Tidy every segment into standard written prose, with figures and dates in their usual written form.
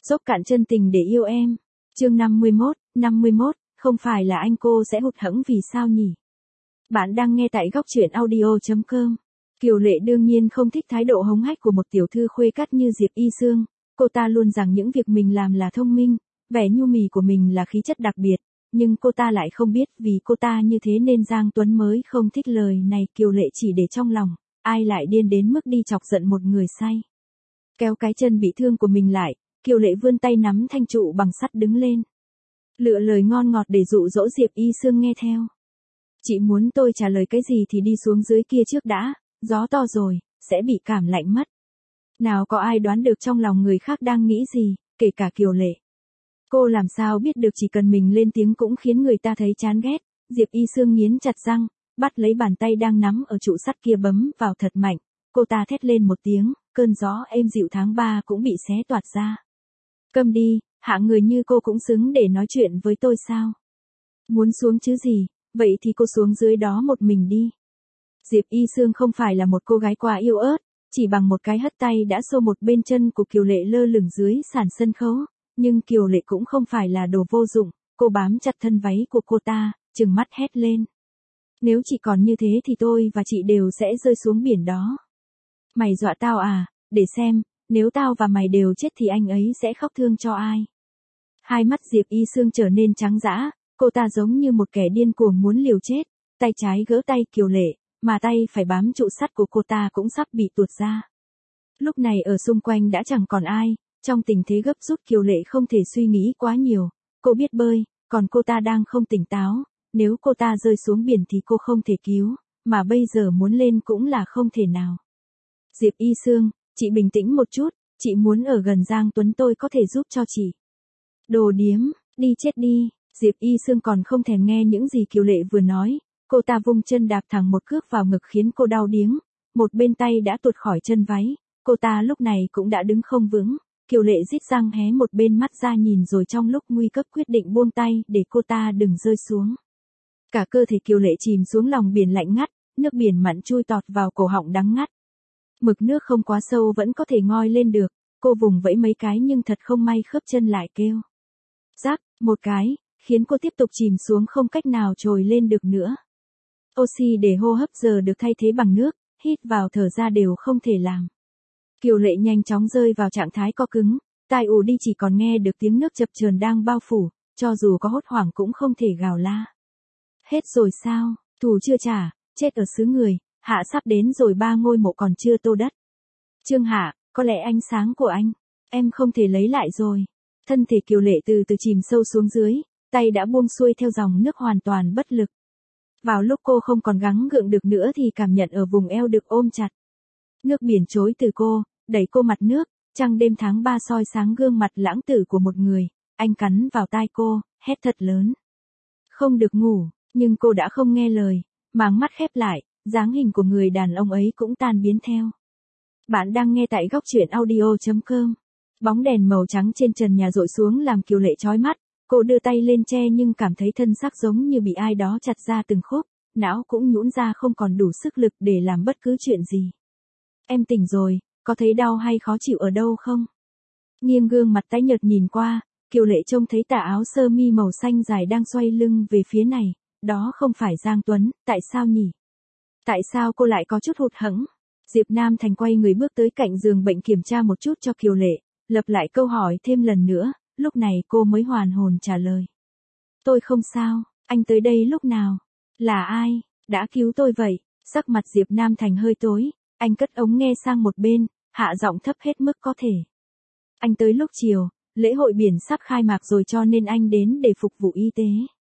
Dốc cạn chân tình để yêu em. Chương 51, không phải là anh cô sẽ hụt hẫng vì sao nhỉ? Bạn đang nghe tại góc truyện audio.com. Kiều Lệ đương nhiên không thích thái độ hống hách của một tiểu thư khuê cắt như Diệp Y Sương, cô ta luôn rằng những việc mình làm là thông minh, vẻ nhu mì của mình là khí chất đặc biệt, nhưng cô ta lại không biết vì cô ta như thế nên Giang Tuấn mới không thích lời này. Kiều Lệ chỉ để trong lòng, ai lại điên đến mức đi chọc giận một người say. Kéo cái chân bị thương của mình lại, Kiều Lệ vươn tay nắm thanh trụ bằng sắt đứng lên. Lựa lời ngon ngọt để dụ dỗ Diệp Y Sương nghe theo. Chị muốn tôi trả lời cái gì thì đi xuống dưới kia trước đã, gió to rồi, sẽ bị cảm lạnh mất. Nào có ai đoán được trong lòng người khác đang nghĩ gì, kể cả Kiều Lệ. Cô làm sao biết được chỉ cần mình lên tiếng cũng khiến người ta thấy chán ghét. Diệp Y Sương nghiến chặt răng, bắt lấy bàn tay đang nắm ở trụ sắt kia bấm vào thật mạnh. Cô ta thét lên một tiếng, cơn gió êm dịu tháng 3 cũng bị xé toạc ra. Câm đi, hạng người như cô cũng xứng để nói chuyện với tôi sao? Muốn xuống chứ gì, vậy thì cô xuống dưới đó một mình đi. Diệp Y Sương không phải là một cô gái quá yếu ớt, chỉ bằng một cái hất tay đã xô một bên chân của Kiều Lệ lơ lửng dưới sàn sân khấu, nhưng Kiều Lệ cũng không phải là đồ vô dụng, cô bám chặt thân váy của cô ta, trừng mắt hét lên. Nếu chị còn như thế thì tôi và chị đều sẽ rơi xuống biển đó. Mày dọa tao à, để xem, nếu tao và mày đều chết thì anh ấy sẽ khóc thương cho ai. Hai mắt Diệp Y Sương trở nên trắng dã, cô ta giống như một kẻ điên cuồng muốn liều chết, tay trái gỡ tay Kiều Lệ, mà tay phải bám trụ sắt của cô ta cũng sắp bị tuột ra. Lúc này ở xung quanh đã chẳng còn ai, trong tình thế gấp rút Kiều Lệ không thể suy nghĩ quá nhiều, cô biết bơi, còn cô ta đang không tỉnh táo, nếu cô ta rơi xuống biển thì cô không thể cứu, mà bây giờ muốn lên cũng là không thể nào. Diệp Y Sương, chị bình tĩnh một chút, chị muốn ở gần Giang Tuấn tôi có thể giúp cho chị. Đồ điếm, đi chết đi. Diệp Y Sương còn không thèm nghe những gì Kiều Lệ vừa nói, cô ta vung chân đạp thẳng một cước vào ngực khiến cô đau điếng, một bên tay đã tuột khỏi chân váy, cô ta lúc này cũng đã đứng không vững, Kiều Lệ rít răng hé một bên mắt ra nhìn rồi trong lúc nguy cấp quyết định buông tay để cô ta đừng rơi xuống. Cả cơ thể Kiều Lệ chìm xuống lòng biển lạnh ngắt, nước biển mặn chui tọt vào cổ họng đắng ngắt. Mực nước không quá sâu vẫn có thể ngoi lên được, cô vùng vẫy mấy cái nhưng thật không may khớp chân lại kêu. Rắc, một cái, khiến cô tiếp tục chìm xuống không cách nào trồi lên được nữa. Oxy để hô hấp giờ được thay thế bằng nước, hít vào thở ra đều không thể làm. Kiều Lệ nhanh chóng rơi vào trạng thái co cứng, tai ù đi chỉ còn nghe được tiếng nước chập chờn đang bao phủ, cho dù có hốt hoảng cũng không thể gào la. Hết rồi sao, thù chưa trả, chết ở xứ người, Hạ sắp đến rồi, 3 ngôi mộ còn chưa tô đất. Trương Hạ, có lẽ ánh sáng của anh, em không thể lấy lại rồi. Thân thể Kiều Lệ từ từ chìm sâu xuống dưới, tay đã buông xuôi theo dòng nước hoàn toàn bất lực. Vào lúc cô không còn gắng gượng được nữa thì cảm nhận ở vùng eo được ôm chặt. Nước biển trối từ cô, đẩy cô mặt nước, trăng đêm tháng 3 soi sáng gương mặt lãng tử của một người, anh cắn vào tai cô, hét thật lớn. Không được ngủ, nhưng cô đã không nghe lời, máng mắt khép lại, dáng hình của người đàn ông ấy cũng tan biến theo. Bạn đang nghe tại góc truyện audio.com. Bóng đèn màu trắng trên trần nhà dội xuống làm Kiều Lệ chói mắt, cô đưa tay lên che nhưng cảm thấy thân xác giống như bị ai đó chặt ra từng khúc, não cũng nhũn ra không còn đủ sức lực để làm bất cứ chuyện gì. Em tỉnh rồi, có thấy đau hay khó chịu ở đâu không? Nghiêng gương mặt tái nhợt nhìn qua, Kiều Lệ trông thấy tà áo sơ mi màu xanh dài đang xoay lưng về phía này, đó không phải Giang Tuấn, tại sao nhỉ? Tại sao cô lại có chút hụt hẫng? Diệp Nam Thành quay người bước tới cạnh giường bệnh kiểm tra một chút cho Kiều Lệ, lặp lại câu hỏi thêm lần nữa, lúc này cô mới hoàn hồn trả lời. Tôi không sao, anh tới đây lúc nào? Là ai, đã cứu tôi vậy? Sắc mặt Diệp Nam Thành hơi tối, anh cất ống nghe sang một bên, hạ giọng thấp hết mức có thể. Anh tới lúc chiều, lễ hội biển sắp khai mạc rồi cho nên anh đến để phục vụ y tế.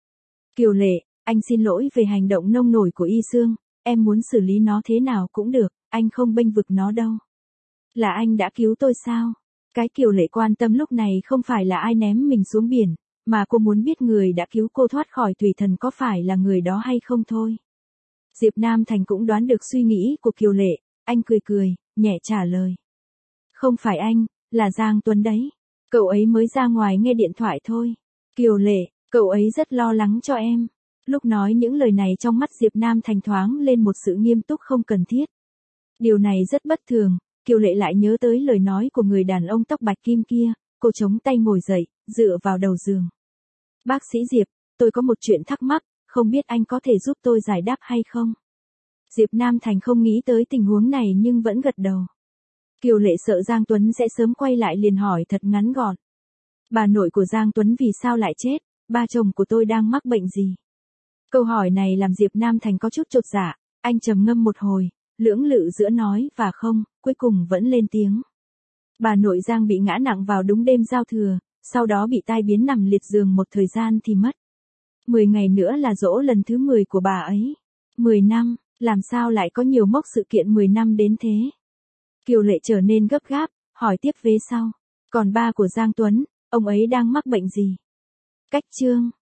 Kiều Lệ, anh xin lỗi về hành động nông nổi của Y Sương, em muốn xử lý nó thế nào cũng được, anh không bênh vực nó đâu. Là anh đã cứu tôi sao? Cái Kiều Lệ quan tâm lúc này không phải là ai ném mình xuống biển, mà cô muốn biết người đã cứu cô thoát khỏi thủy thần có phải là người đó hay không thôi. Diệp Nam Thành cũng đoán được suy nghĩ của Kiều Lệ, anh cười cười, nhẹ trả lời. Không phải anh, là Giang Tuấn đấy. Cậu ấy mới ra ngoài nghe điện thoại thôi. Kiều Lệ, cậu ấy rất lo lắng cho em. Lúc nói những lời này trong mắt Diệp Nam Thành thoáng lên một sự nghiêm túc không cần thiết. Điều này rất bất thường, Kiều Lệ lại nhớ tới lời nói của người đàn ông tóc bạch kim kia, cô chống tay ngồi dậy, dựa vào đầu giường. Bác sĩ Diệp, tôi có một chuyện thắc mắc, không biết anh có thể giúp tôi giải đáp hay không? Diệp Nam Thành không nghĩ tới tình huống này nhưng vẫn gật đầu. Kiều Lệ sợ Giang Tuấn sẽ sớm quay lại liền hỏi thật ngắn gọn. Bà nội của Giang Tuấn vì sao lại chết, ba chồng của tôi đang mắc bệnh gì? Câu hỏi này làm Diệp Nam Thành có chút chột dạ, anh trầm ngâm một hồi, lưỡng lự giữa nói và không, cuối cùng vẫn lên tiếng. Bà nội Giang bị ngã nặng vào đúng đêm giao thừa, sau đó bị tai biến nằm liệt giường một thời gian thì mất. 10 ngày nữa là giỗ lần thứ 10 của bà ấy. 10 năm, làm sao lại có nhiều mốc sự kiện 10 năm đến thế? Kiều Lệ trở nên gấp gáp, hỏi tiếp vế sau. Còn ba của Giang Tuấn, ông ấy đang mắc bệnh gì? Cách chương.